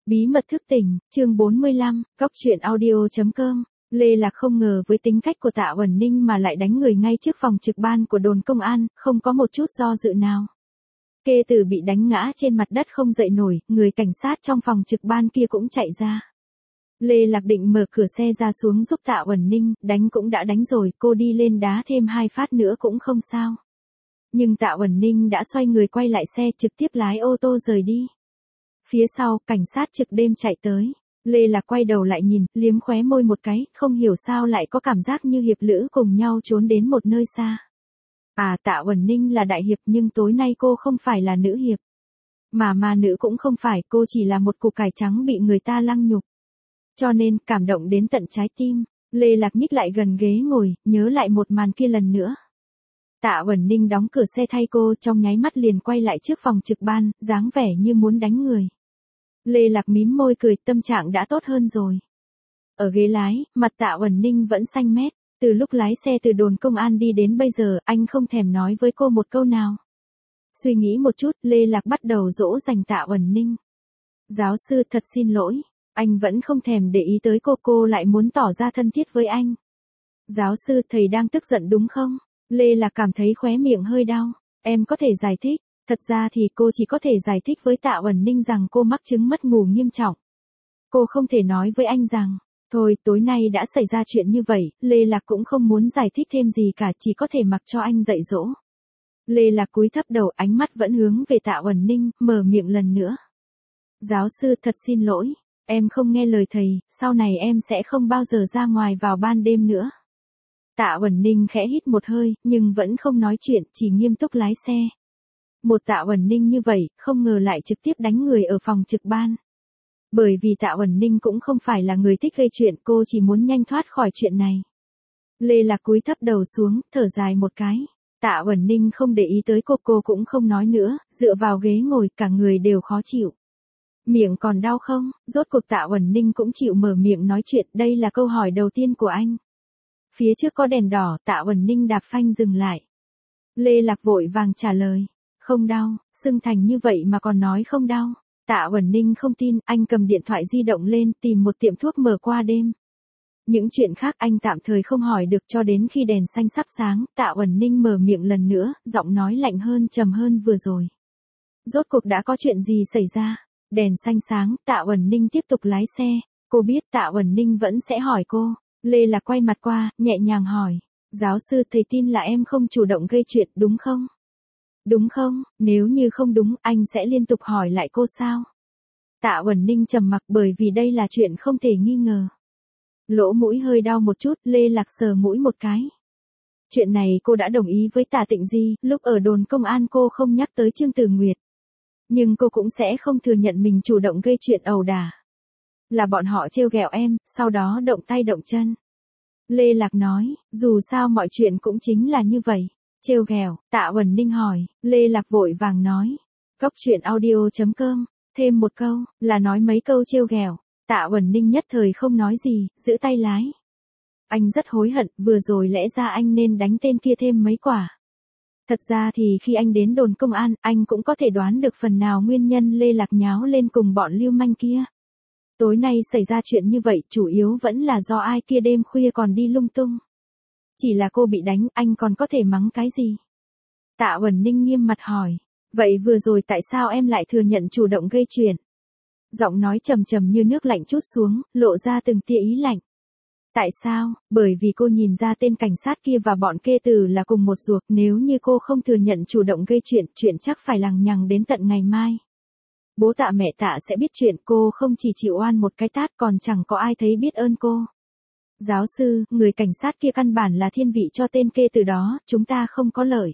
Bí mật thức tỉnh, chương 45, góc truyện audio.com. Lê Lạc không ngờ với tính cách của Tạ Uẩn Ninh mà lại đánh người ngay trước phòng trực ban của đồn công an, không có một chút do dự nào. Kê Tử bị đánh ngã trên mặt đất không dậy nổi, người cảnh sát trong phòng trực ban kia cũng chạy ra. Lê Lạc định mở cửa xe ra xuống giúp Tạ Uẩn Ninh, đánh cũng đã đánh rồi, cô đi lên đá thêm 2 phát nữa cũng không sao. Nhưng Tạ Uẩn Ninh đã xoay người quay lại xe trực tiếp lái ô tô rời đi. Phía sau, cảnh sát trực đêm chạy tới. Lê Lạc quay đầu lại nhìn, liếm khóe môi một cái, không hiểu sao lại có cảm giác như hiệp lữ cùng nhau trốn đến một nơi xa. À, Tạ Uẩn Ninh là đại hiệp nhưng tối nay cô không phải là nữ hiệp. Mà ma nữ cũng không phải, cô chỉ là một củ cải trắng bị người ta lăng nhục. Cho nên, cảm động đến tận trái tim, Lê Lạc nhích lại gần ghế ngồi, nhớ lại một màn kia lần nữa. Tạ Uẩn Ninh đóng cửa xe thay cô, trong nháy mắt liền quay lại trước phòng trực ban, dáng vẻ như muốn đánh người. Lê Lạc mím môi cười, tâm trạng đã tốt hơn rồi. Ở ghế lái, mặt Tạ Uẩn Ninh vẫn xanh mét, từ lúc lái xe từ đồn công an đi đến bây giờ, anh không thèm nói với cô một câu nào. Suy nghĩ một chút, Lê Lạc bắt đầu dỗ dành Tạ Uẩn Ninh. Giáo sư thật xin lỗi, anh vẫn không thèm để ý tới cô lại muốn tỏ ra thân thiết với anh. Giáo sư, thầy đang tức giận đúng không? Lê Lạc cảm thấy khóe miệng hơi đau, em có thể giải thích. Thật ra thì cô chỉ có thể giải thích với Tạ Uẩn Ninh rằng cô mắc chứng mất ngủ nghiêm trọng. Cô không thể nói với anh rằng, thôi tối nay đã xảy ra chuyện như vậy, Lê Lạc cũng không muốn giải thích thêm gì cả, chỉ có thể mặc cho anh dạy dỗ. Lê Lạc cúi thấp đầu, ánh mắt vẫn hướng về Tạ Uẩn Ninh, mở miệng lần nữa. Giáo sư thật xin lỗi, em không nghe lời thầy, sau này em sẽ không bao giờ ra ngoài vào ban đêm nữa. Tạ Uẩn Ninh khẽ hít một hơi, nhưng vẫn không nói chuyện, chỉ nghiêm túc lái xe. Một Tạ Uẩn Ninh như vậy, không ngờ lại trực tiếp đánh người ở phòng trực ban. Bởi vì Tạ Uẩn Ninh cũng không phải là người thích gây chuyện, cô chỉ muốn nhanh thoát khỏi chuyện này. Lê Lạc cúi thấp đầu xuống, thở dài một cái. Tạ Uẩn Ninh không để ý tới cô cũng không nói nữa, dựa vào ghế ngồi, cả người đều khó chịu. Miệng còn đau không? Rốt cuộc Tạ Uẩn Ninh cũng chịu mở miệng nói chuyện, đây là câu hỏi đầu tiên của anh. Phía trước có đèn đỏ, Tạ Uẩn Ninh đạp phanh dừng lại. Lê Lạc vội vàng trả lời. Không đau, sưng thành như vậy mà còn nói không đau. Tạ Uẩn Ninh không tin, anh cầm điện thoại di động lên tìm một tiệm thuốc mở qua đêm. Những chuyện khác anh tạm thời không hỏi được cho đến khi đèn xanh sắp sáng, Tạ Uẩn Ninh mở miệng lần nữa, giọng nói lạnh hơn trầm hơn vừa rồi. Rốt cuộc đã có chuyện gì xảy ra? Đèn xanh sáng, Tạ Uẩn Ninh tiếp tục lái xe. Cô biết Tạ Uẩn Ninh vẫn sẽ hỏi cô. Lê Lạc quay mặt qua, nhẹ nhàng hỏi. Giáo sư, thầy tin là em không chủ động gây chuyện đúng không? Đúng không? Nếu như không đúng, anh sẽ liên tục hỏi lại cô sao? Tạ Uẩn Ninh trầm mặc, bởi vì đây là chuyện không thể nghi ngờ. Lỗ mũi hơi đau một chút, Lê Lạc sờ mũi một cái. Chuyện này cô đã đồng ý với Tạ Tịnh Di, lúc ở đồn công an cô không nhắc tới Trương Tử Nguyệt. Nhưng cô cũng sẽ không thừa nhận mình chủ động gây chuyện ẩu đả. Là bọn họ trêu ghẹo em, sau đó động tay động chân. Lê Lạc nói, dù sao mọi chuyện cũng chính là như vậy. Trêu ghẹo, Tạ Uẩn Ninh hỏi, Lê Lạc vội vàng nói. Góc truyện audio.com, thêm một câu, là nói mấy câu trêu ghẹo. Tạ Uẩn Ninh nhất thời không nói gì, giữ tay lái. Anh rất hối hận, vừa rồi lẽ ra anh nên đánh tên kia thêm mấy quả. Thật ra thì khi anh đến đồn công an, anh cũng có thể đoán được phần nào nguyên nhân Lê Lạc nháo lên cùng bọn lưu manh kia. Tối nay xảy ra chuyện như vậy, chủ yếu vẫn là do ai kia đêm khuya còn đi lung tung. Chỉ là cô bị đánh, anh còn có thể mắng cái gì? Tạ Uẩn Ninh nghiêm mặt hỏi. Vậy vừa rồi tại sao em lại thừa nhận chủ động gây chuyện? Giọng nói trầm trầm như nước lạnh trút xuống, lộ ra từng tia ý lạnh. Tại sao? Bởi vì cô nhìn ra tên cảnh sát kia và bọn Kê Tử là cùng một ruột, nếu như cô không thừa nhận chủ động gây chuyện, chuyện chắc phải lằng nhằng đến tận ngày mai. Bố Tạ mẹ Tạ sẽ biết chuyện, cô không chỉ chịu oan một cái tát còn chẳng có ai thấy biết ơn cô. Giáo sư, người cảnh sát kia căn bản là thiên vị cho tên Kê Tử đó, chúng ta không có lợi.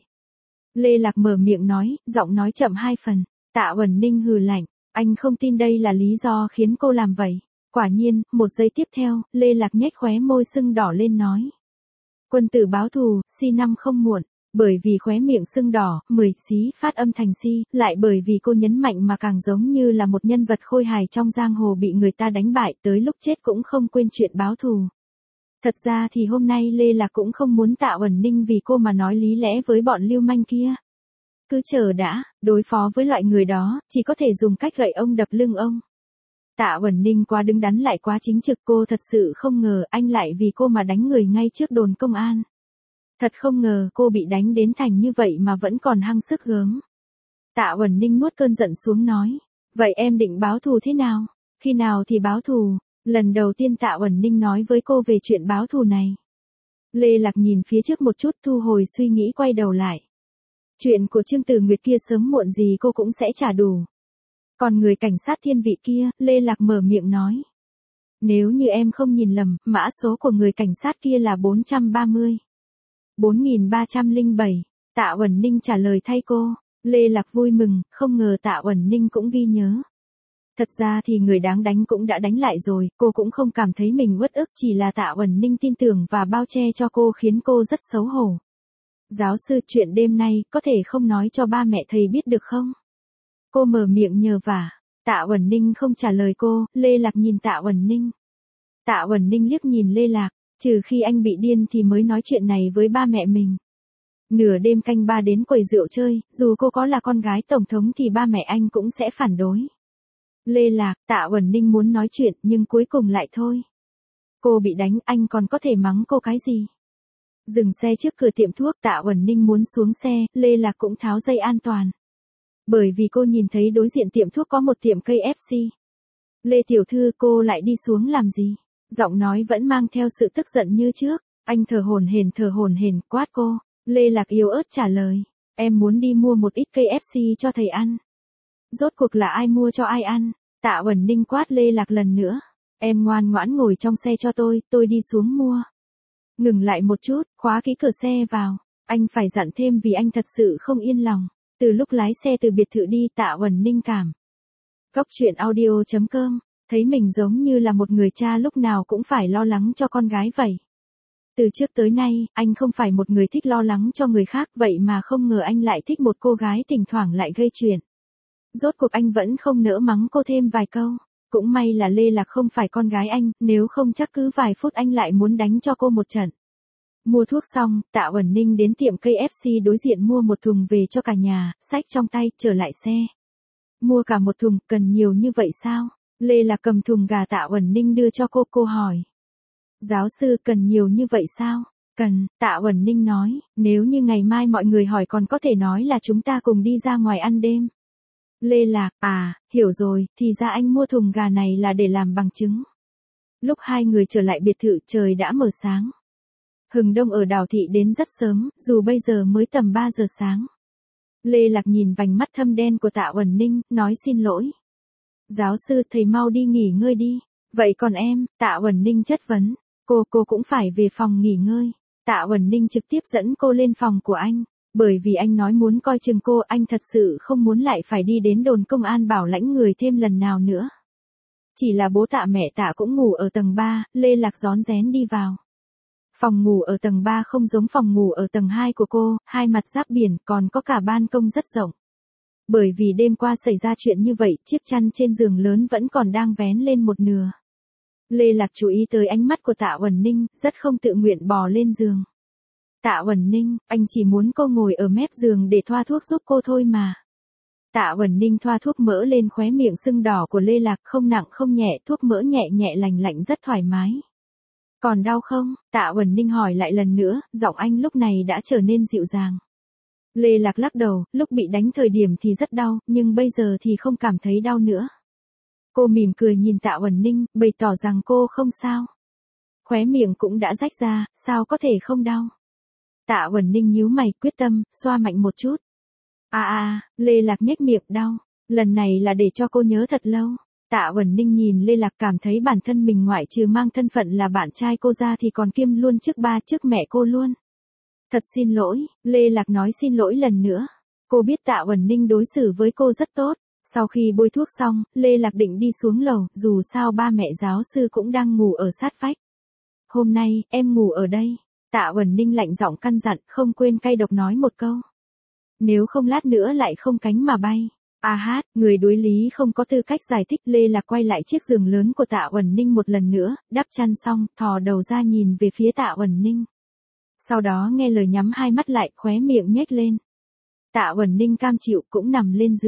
Lê Lạc mở miệng nói, giọng nói chậm 2 phần. Tạ Uẩn Ninh hừ lạnh, anh không tin đây là lý do khiến cô làm vậy. Quả nhiên, một giây tiếp theo, Lê Lạc nhếch khóe môi sưng đỏ lên nói. Quân tử báo thù, si năm không muộn. Bởi vì khóe miệng sưng đỏ, 10 xí phát âm thành si, lại bởi vì cô nhấn mạnh mà càng giống như là một nhân vật khôi hài trong giang hồ bị người ta đánh bại, tới lúc chết cũng không quên chuyện báo thù. Thật ra thì hôm nay Lê Lạc cũng không muốn Tạ Uẩn Ninh vì cô mà nói lý lẽ với bọn lưu manh kia. Cứ chờ đã, đối phó với loại người đó, chỉ có thể dùng cách gậy ông đập lưng ông. Tạ Uẩn Ninh quá đứng đắn lại quá chính trực, cô thật sự không ngờ anh lại vì cô mà đánh người ngay trước đồn công an. Thật không ngờ cô bị đánh đến thành như vậy mà vẫn còn hăng sức gớm. Tạ Uẩn Ninh nuốt cơn giận xuống nói. Vậy em định báo thù thế nào? Khi nào thì báo thù? Lần đầu tiên Tạ Uẩn Ninh nói với cô về chuyện báo thù này. Lê Lạc nhìn phía trước một chút, thu hồi suy nghĩ, quay đầu lại. Chuyện của Trương Tử Nguyệt kia sớm muộn gì cô cũng sẽ trả đủ. Còn người cảnh sát thiên vị kia, Lê Lạc mở miệng nói. Nếu như em không nhìn lầm, mã số của người cảnh sát kia là 430. 4307. Tạ Uẩn Ninh trả lời thay cô. Lê Lạc vui mừng, không ngờ Tạ Uẩn Ninh cũng ghi nhớ. Thật ra thì người đáng đánh cũng đã đánh lại rồi, cô cũng không cảm thấy mình uất ức, chỉ là Tạ Uẩn Ninh tin tưởng và bao che cho cô khiến cô rất xấu hổ. Giáo sư, chuyện đêm nay có thể không nói cho ba mẹ thầy biết được không? Cô mở miệng nhờ vả. Tạ Uẩn Ninh không trả lời cô, Lê Lạc nhìn Tạ Uẩn Ninh. Tạ Uẩn Ninh liếc nhìn Lê Lạc, trừ khi anh bị điên thì mới nói chuyện này với ba mẹ mình. Nửa đêm canh ba đến quầy rượu chơi, dù cô có là con gái tổng thống thì ba mẹ anh cũng sẽ phản đối. Lê Lạc, Tạ Uẩn Ninh muốn nói chuyện nhưng cuối cùng lại thôi. Cô bị đánh, anh còn có thể mắng cô cái gì? Dừng xe trước cửa tiệm thuốc, Tạ Uẩn Ninh muốn xuống xe, Lê Lạc cũng tháo dây an toàn. Bởi vì cô nhìn thấy đối diện tiệm thuốc có một tiệm cây KFC. Lê tiểu thư, cô lại đi xuống làm gì? Giọng nói vẫn mang theo sự tức giận như trước. Anh thở hổn hển quát cô. Lê Lạc yếu ớt trả lời. Em muốn đi mua một ít cây KFC cho thầy ăn. Rốt cuộc là ai mua cho ai ăn? Tạ Uẩn Ninh quát Lê Lạc lần nữa. Em ngoan ngoãn ngồi trong xe cho tôi đi xuống mua. Ngừng lại một chút, khóa kỹ cửa xe vào. Anh phải dặn thêm vì anh thật sự không yên lòng. Từ lúc lái xe từ biệt thự đi, Tạ Uẩn Ninh cảm. Góc truyện audio.com, thấy mình giống như là một người cha lúc nào cũng phải lo lắng cho con gái vậy. Từ trước tới nay, anh không phải một người thích lo lắng cho người khác, vậy mà không ngờ anh lại thích một cô gái thỉnh thoảng lại gây chuyện. Rốt cuộc anh vẫn không nỡ mắng cô thêm vài câu. Cũng may là Lê Lạc không phải con gái anh, nếu không chắc cứ vài phút anh lại muốn đánh cho cô một trận. Mua thuốc xong, Tạ Uẩn Ninh đến tiệm cây KFC đối diện mua một thùng về cho cả nhà, xách trong tay, trở lại xe. Mua cả một thùng, cần nhiều như vậy sao? Lê Lạc cầm thùng gà Tạ Uẩn Ninh đưa cho cô hỏi. Giáo sư, cần nhiều như vậy sao? Cần, Tạ Uẩn Ninh nói, nếu như ngày mai mọi người hỏi còn có thể nói là chúng ta cùng đi ra ngoài ăn đêm. Lê Lạc, hiểu rồi, thì ra anh mua thùng gà này là để làm bằng chứng. Lúc hai người trở lại biệt thự, trời đã mở sáng. Hừng đông ở đảo thị đến rất sớm, dù bây giờ mới tầm 3 giờ sáng. Lê Lạc nhìn vành mắt thâm đen của Tạ Uẩn Ninh, nói xin lỗi. Giáo sư, thầy mau đi nghỉ ngơi đi. Vậy còn em? Tạ Uẩn Ninh chất vấn. Cô cũng phải về phòng nghỉ ngơi. Tạ Uẩn Ninh trực tiếp dẫn cô lên phòng của anh. Bởi vì anh nói muốn coi chừng cô, anh thật sự không muốn lại phải đi đến đồn công an bảo lãnh người thêm lần nào nữa. Chỉ là bố Tạ mẹ Tạ cũng ngủ ở tầng 3, Lê Lạc rón rén đi vào. Phòng ngủ ở tầng 3 không giống phòng ngủ ở tầng 2 của cô, hai mặt giáp biển, còn có cả ban công rất rộng. Bởi vì đêm qua xảy ra chuyện như vậy, chiếc chăn trên giường lớn vẫn còn đang vén lên một nửa. Lê Lạc chú ý tới ánh mắt của Tạ Uẩn Ninh, rất không tự nguyện bò lên giường. Tạ Uẩn Ninh, anh chỉ muốn cô ngồi ở mép giường để thoa thuốc giúp cô thôi mà. Tạ Uẩn Ninh thoa thuốc mỡ lên khóe miệng sưng đỏ của Lê Lạc, không nặng không nhẹ, thuốc mỡ nhẹ nhẹ lành lạnh rất thoải mái. Còn đau không? Tạ Uẩn Ninh hỏi lại lần nữa, giọng anh lúc này đã trở nên dịu dàng. Lê Lạc lắc đầu, lúc bị đánh thời điểm thì rất đau, nhưng bây giờ thì không cảm thấy đau nữa. Cô mỉm cười nhìn Tạ Uẩn Ninh, bày tỏ rằng cô không sao. Khóe miệng cũng đã rách ra, sao có thể không đau? Tạ Uẩn Ninh nhíu mày, quyết tâm, xoa mạnh một chút. Lê Lạc nhếch miệng, đau. Lần này là để cho cô nhớ thật lâu. Tạ Uẩn Ninh nhìn Lê Lạc cảm thấy bản thân mình ngoại trừ mang thân phận là bạn trai cô ra thì còn kiêm luôn trước ba trước mẹ cô luôn. Thật xin lỗi, Lê Lạc nói xin lỗi lần nữa. Cô biết Tạ Uẩn Ninh đối xử với cô rất tốt. Sau khi bôi thuốc xong, Lê Lạc định đi xuống lầu, dù sao ba mẹ giáo sư cũng đang ngủ ở sát vách. Hôm nay, em ngủ ở đây. Tạ Uẩn Ninh lạnh giọng căn dặn, không quên cay độc nói một câu. Nếu không lát nữa lại không cánh mà bay. Người đối lý không có tư cách giải thích. Lê Lạc quay lại chiếc giường lớn của Tạ Uẩn Ninh một lần nữa, đắp chăn xong, thò đầu ra nhìn về phía Tạ Uẩn Ninh. Sau đó nghe lời nhắm hai mắt lại, khóe miệng nhếch lên. Tạ Uẩn Ninh cam chịu cũng nằm lên giường.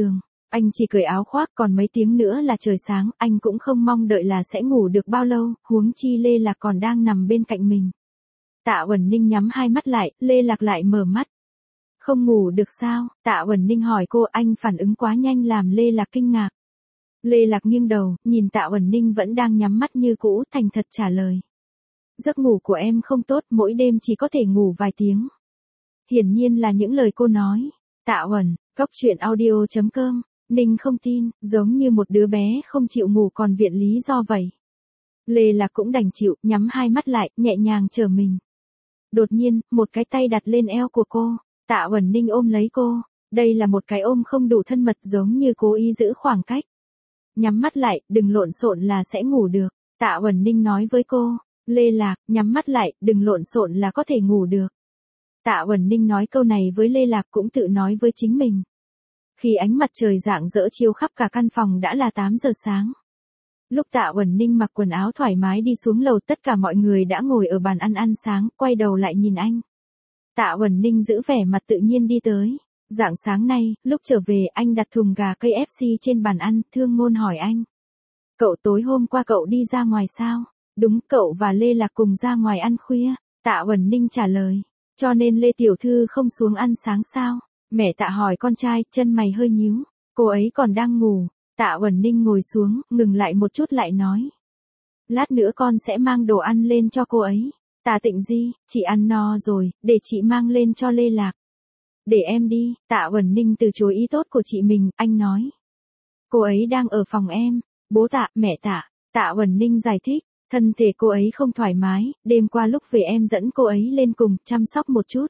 Anh chỉ cởi áo khoác, còn mấy tiếng nữa là trời sáng, anh cũng không mong đợi là sẽ ngủ được bao lâu, huống chi Lê Lạc còn đang nằm bên cạnh mình. Tạ Uẩn Ninh nhắm hai mắt lại, Lê Lạc lại mở mắt. Không ngủ được sao? Tạ Uẩn Ninh hỏi cô, anh phản ứng quá nhanh làm Lê Lạc kinh ngạc. Lê Lạc nghiêng đầu, nhìn Tạ Uẩn Ninh vẫn đang nhắm mắt như cũ, thành thật trả lời. Giấc ngủ của em không tốt, mỗi đêm chỉ có thể ngủ vài tiếng. Hiển nhiên là những lời cô nói. Tạ Uẩn, goctruyện.audio.com, Ninh không tin, giống như một đứa bé không chịu ngủ còn viện lý do vậy. Lê Lạc cũng đành chịu, nhắm hai mắt lại, nhẹ nhàng trở mình. Đột nhiên, một cái tay đặt lên eo của cô. Tạ Uẩn Ninh ôm lấy cô. Đây là một cái ôm không đủ thân mật, giống như cố ý giữ khoảng cách. Nhắm mắt lại, đừng lộn xộn là sẽ ngủ được. Tạ Uẩn Ninh nói với cô. Lê Lạc, nhắm mắt lại, đừng lộn xộn là có thể ngủ được. Tạ Uẩn Ninh nói câu này với Lê Lạc cũng tự nói với chính mình. Khi ánh mặt trời rạng rỡ chiếu khắp cả căn phòng đã là 8 giờ sáng. Lúc Tạ Uẩn Ninh mặc quần áo thoải mái đi xuống lầu, tất cả mọi người đã ngồi ở bàn ăn sáng, quay đầu lại nhìn anh. Tạ Uẩn Ninh giữ vẻ mặt tự nhiên đi tới. Rạng sáng nay, lúc trở về anh đặt thùng gà KFC trên bàn ăn, Thương Ngôn hỏi anh. Cậu tối hôm qua cậu đi ra ngoài sao? Đúng, cậu và Lê Lạc cùng ra ngoài ăn khuya. Tạ Uẩn Ninh trả lời. Cho nên Lê Tiểu Thư không xuống ăn sáng sao? Mẹ Tạ hỏi con trai, chân mày hơi nhíu. Cô ấy còn đang ngủ. Tạ Uẩn Ninh ngồi xuống, ngừng lại một chút lại nói. Lát nữa con sẽ mang đồ ăn lên cho cô ấy. Tạ Tịnh Di, chị ăn no rồi, để chị mang lên cho Lê Lạc. Để em đi. Tạ Uẩn Ninh từ chối ý tốt của chị mình, anh nói. Cô ấy đang ở phòng em. Bố Tạ, mẹ Tạ. Tạ Uẩn Ninh giải thích. Thân thể cô ấy không thoải mái, đêm qua lúc về em dẫn cô ấy lên cùng, chăm sóc một chút.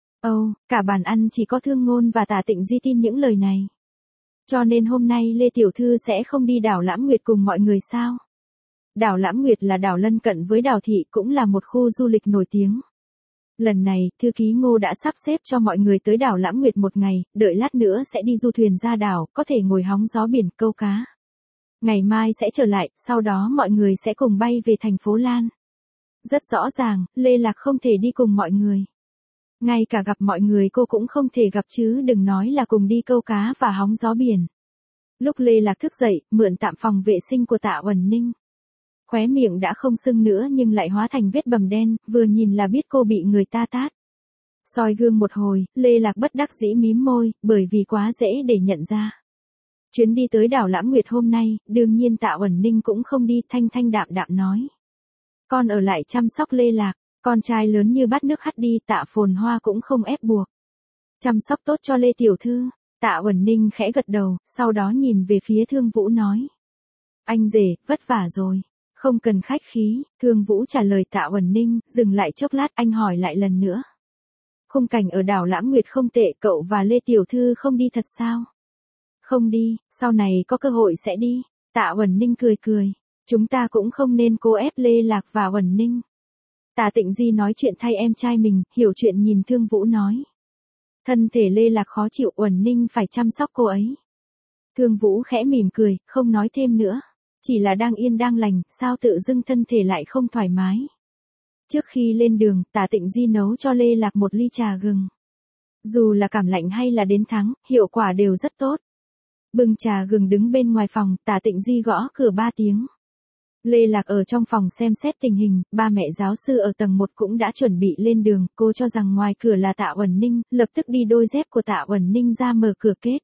Cả bàn ăn chỉ có Thương Ngôn và Tạ Tịnh Di tin những lời này. Cho nên hôm nay Lê Tiểu Thư sẽ không đi đảo Lãm Nguyệt cùng mọi người sao? Đảo Lãm Nguyệt là đảo lân cận với đảo Thị, cũng là một khu du lịch nổi tiếng. Lần này, thư ký Ngô đã sắp xếp cho mọi người tới đảo Lãm Nguyệt một ngày, đợi lát nữa sẽ đi du thuyền ra đảo, có thể ngồi hóng gió biển, câu cá. Ngày mai sẽ trở lại, sau đó mọi người sẽ cùng bay về thành phố Lan. Rất rõ ràng, Lê Lạc không thể đi cùng mọi người. Ngay cả gặp mọi người cô cũng không thể gặp chứ đừng nói là cùng đi câu cá và hóng gió biển. Lúc Lê Lạc thức dậy, mượn tạm phòng vệ sinh của Tạ Uẩn Ninh. Khóe miệng đã không sưng nữa nhưng lại hóa thành vết bầm đen, vừa nhìn là biết cô bị người ta tát. Soi gương một hồi, Lê Lạc bất đắc dĩ mím môi, bởi vì quá dễ để nhận ra. Chuyến đi tới đảo Lãm Nguyệt hôm nay, đương nhiên Tạ Uẩn Ninh cũng không đi, thanh thanh đạm đạm nói. Con ở lại chăm sóc Lê Lạc, con trai lớn như bát nước hắt đi, Tạ Phồn Hoa cũng không ép buộc. Chăm sóc tốt cho Lê Tiểu Thư. Tạ Uẩn Ninh khẽ gật đầu, sau đó nhìn về phía Thương Vũ nói. Anh rể, vất vả rồi. Không cần khách khí, Thương Vũ trả lời Tạ Uẩn Ninh, dừng lại chốc lát anh hỏi lại lần nữa. Khung cảnh ở đảo Lãm Nguyệt không tệ, cậu và Lê Tiểu Thư không đi thật sao? Không đi, sau này có cơ hội sẽ đi. Tạ Uẩn Ninh cười cười. Chúng ta cũng không nên cố ép Lê Lạc và Uẩn Ninh. Tạ Tịnh Di nói chuyện thay em trai mình, hiểu chuyện nhìn Thương Vũ nói. Thân thể Lê Lạc khó chịu, Uẩn Ninh phải chăm sóc cô ấy. Thương Vũ khẽ mỉm cười, không nói thêm nữa. Chỉ là đang yên đang lành, sao tự dưng thân thể lại không thoải mái. Trước khi lên đường, Tạ Tịnh Di nấu cho Lê Lạc một ly trà gừng. Dù là cảm lạnh hay là đến tháng, hiệu quả đều rất tốt. Bưng trà gừng đứng bên ngoài phòng, Tạ Tịnh Di gõ cửa 3 tiếng. Lê Lạc ở trong phòng xem xét tình hình, ba mẹ giáo sư ở tầng 1 cũng đã chuẩn bị lên đường, cô cho rằng ngoài cửa là Tạ Uẩn Ninh, lập tức đi đôi dép của Tạ Uẩn Ninh ra mở cửa kết.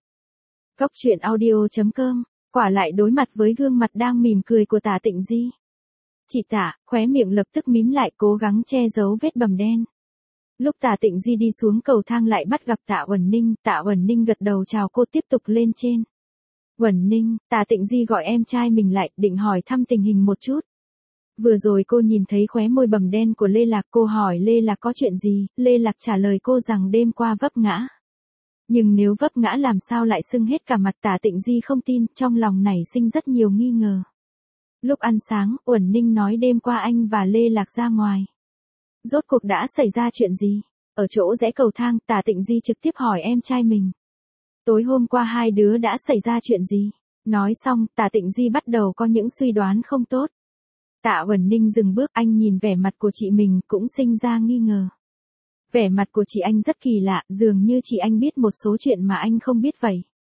Goctruyện.audio.com, quả lại đối mặt với gương mặt đang mỉm cười của Tạ Tịnh Di. Chị Tạ, khóe miệng lập tức mím lại cố gắng che giấu vết bầm đen. Lúc Tạ Tịnh Di đi xuống cầu thang lại bắt gặp Tạ Uẩn Ninh gật đầu chào cô tiếp tục lên trên. Uẩn Ninh, Tạ Tịnh Di gọi em trai mình lại, định hỏi thăm tình hình một chút. Vừa rồi cô nhìn thấy khóe môi bầm đen của Lê Lạc, cô hỏi Lê Lạc có chuyện gì, Lê Lạc trả lời cô rằng đêm qua vấp ngã. Nhưng nếu vấp ngã làm sao lại sưng hết cả mặt, Tạ Tịnh Di không tin, trong lòng nảy sinh rất nhiều nghi ngờ. Lúc ăn sáng, Uẩn Ninh nói đêm qua anh và Lê Lạc ra ngoài. Rốt cuộc đã xảy ra chuyện gì? Ở chỗ rẽ cầu thang, Tạ Tịnh Di trực tiếp hỏi em trai mình. Tối hôm qua hai đứa đã xảy ra chuyện gì? Nói xong, Tạ Tịnh Di bắt đầu có những suy đoán không tốt. Tạ Uẩn Ninh dừng bước, anh nhìn vẻ mặt của chị mình cũng sinh ra nghi ngờ. Vẻ mặt của chị anh rất kỳ lạ, dường như chị anh biết một số chuyện mà anh không biết vậy.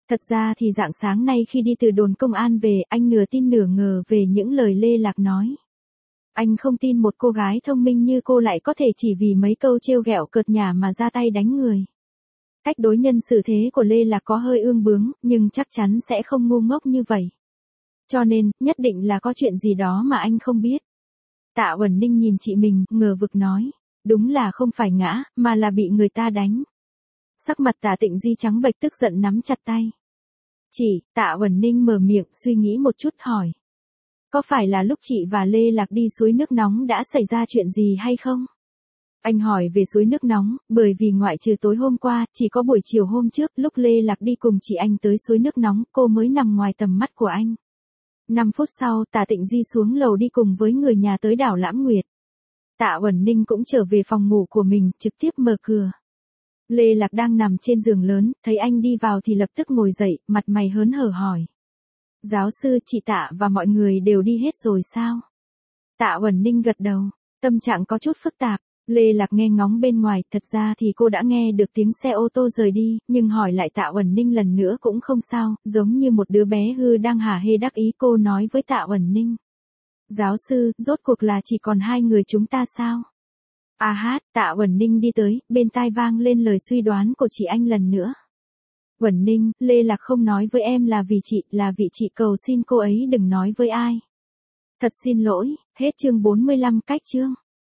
Thật ra thì rạng sáng nay khi đi từ đồn công an về, anh nửa tin nửa ngờ về những lời Lê Lạc nói. Anh không tin một cô gái thông minh như cô lại có thể chỉ vì mấy câu trêu ghẹo cợt nhả mà ra tay đánh người. Cách đối nhân xử thế của Lê Lạc có hơi ương bướng, nhưng chắc chắn sẽ không ngu ngốc như vậy. Cho nên, nhất định là có chuyện gì đó mà anh không biết. Tạ Uẩn Ninh nhìn chị mình, ngờ vực nói. Đúng là không phải ngã, mà là bị người ta đánh. Sắc mặt Tạ Tịnh Di trắng bệch tức giận nắm chặt tay. Chị, Tạ Uẩn Ninh mở miệng suy nghĩ một chút hỏi. Có phải là lúc chị và Lê Lạc đi suối nước nóng đã xảy ra chuyện gì hay không? Anh hỏi về suối nước nóng, bởi vì ngoại trừ tối hôm qua, chỉ có buổi chiều hôm trước, lúc Lê Lạc đi cùng chị anh tới suối nước nóng, cô mới nằm ngoài tầm mắt của anh. 5 phút sau, Tạ Tịnh Di xuống lầu đi cùng với người nhà tới đảo Lãm Nguyệt. Tạ Uẩn Ninh cũng trở về phòng ngủ của mình, trực tiếp mở cửa. Lê Lạc đang nằm trên giường lớn, thấy anh đi vào thì lập tức ngồi dậy, mặt mày hớn hở hỏi. Giáo sư, chị Tạ và mọi người đều đi hết rồi sao? Tạ Uẩn Ninh gật đầu, tâm trạng có chút phức tạp. Lê Lạc nghe ngóng bên ngoài, thật ra thì cô đã nghe được tiếng xe ô tô rời đi, nhưng hỏi lại Tạ Uẩn Ninh lần nữa cũng không sao, giống như một đứa bé hư đang hả hê đắc ý. Cô nói với Tạ Uẩn Ninh. Giáo sư, rốt cuộc là chỉ còn 2 người chúng ta sao? À hát, Tạ Uẩn Ninh đi tới, bên tai vang lên lời suy đoán của chị anh lần nữa. Uẩn Ninh, Lê Lạc không nói với em là vì chị, là vì chị cầu xin cô ấy đừng nói với ai. Thật xin lỗi, hết chương 45 cách chương.